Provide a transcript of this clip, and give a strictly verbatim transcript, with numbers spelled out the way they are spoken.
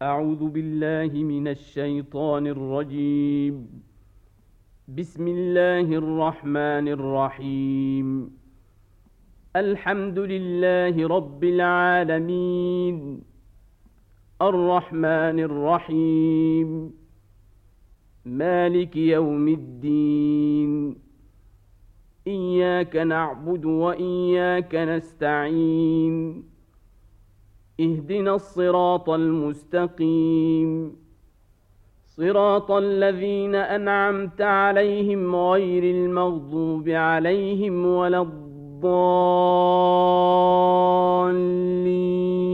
أعوذ بالله من الشيطان الرجيم. بسم الله الرحمن الرحيم. الحمد لله رب العالمين، الرحمن الرحيم، مالك يوم الدين. إياك نعبد وإياك نستعين. اهدنا الصراط المستقيم، صراط الذين أنعمت عليهم غير المغضوب عليهم ولا الضالين.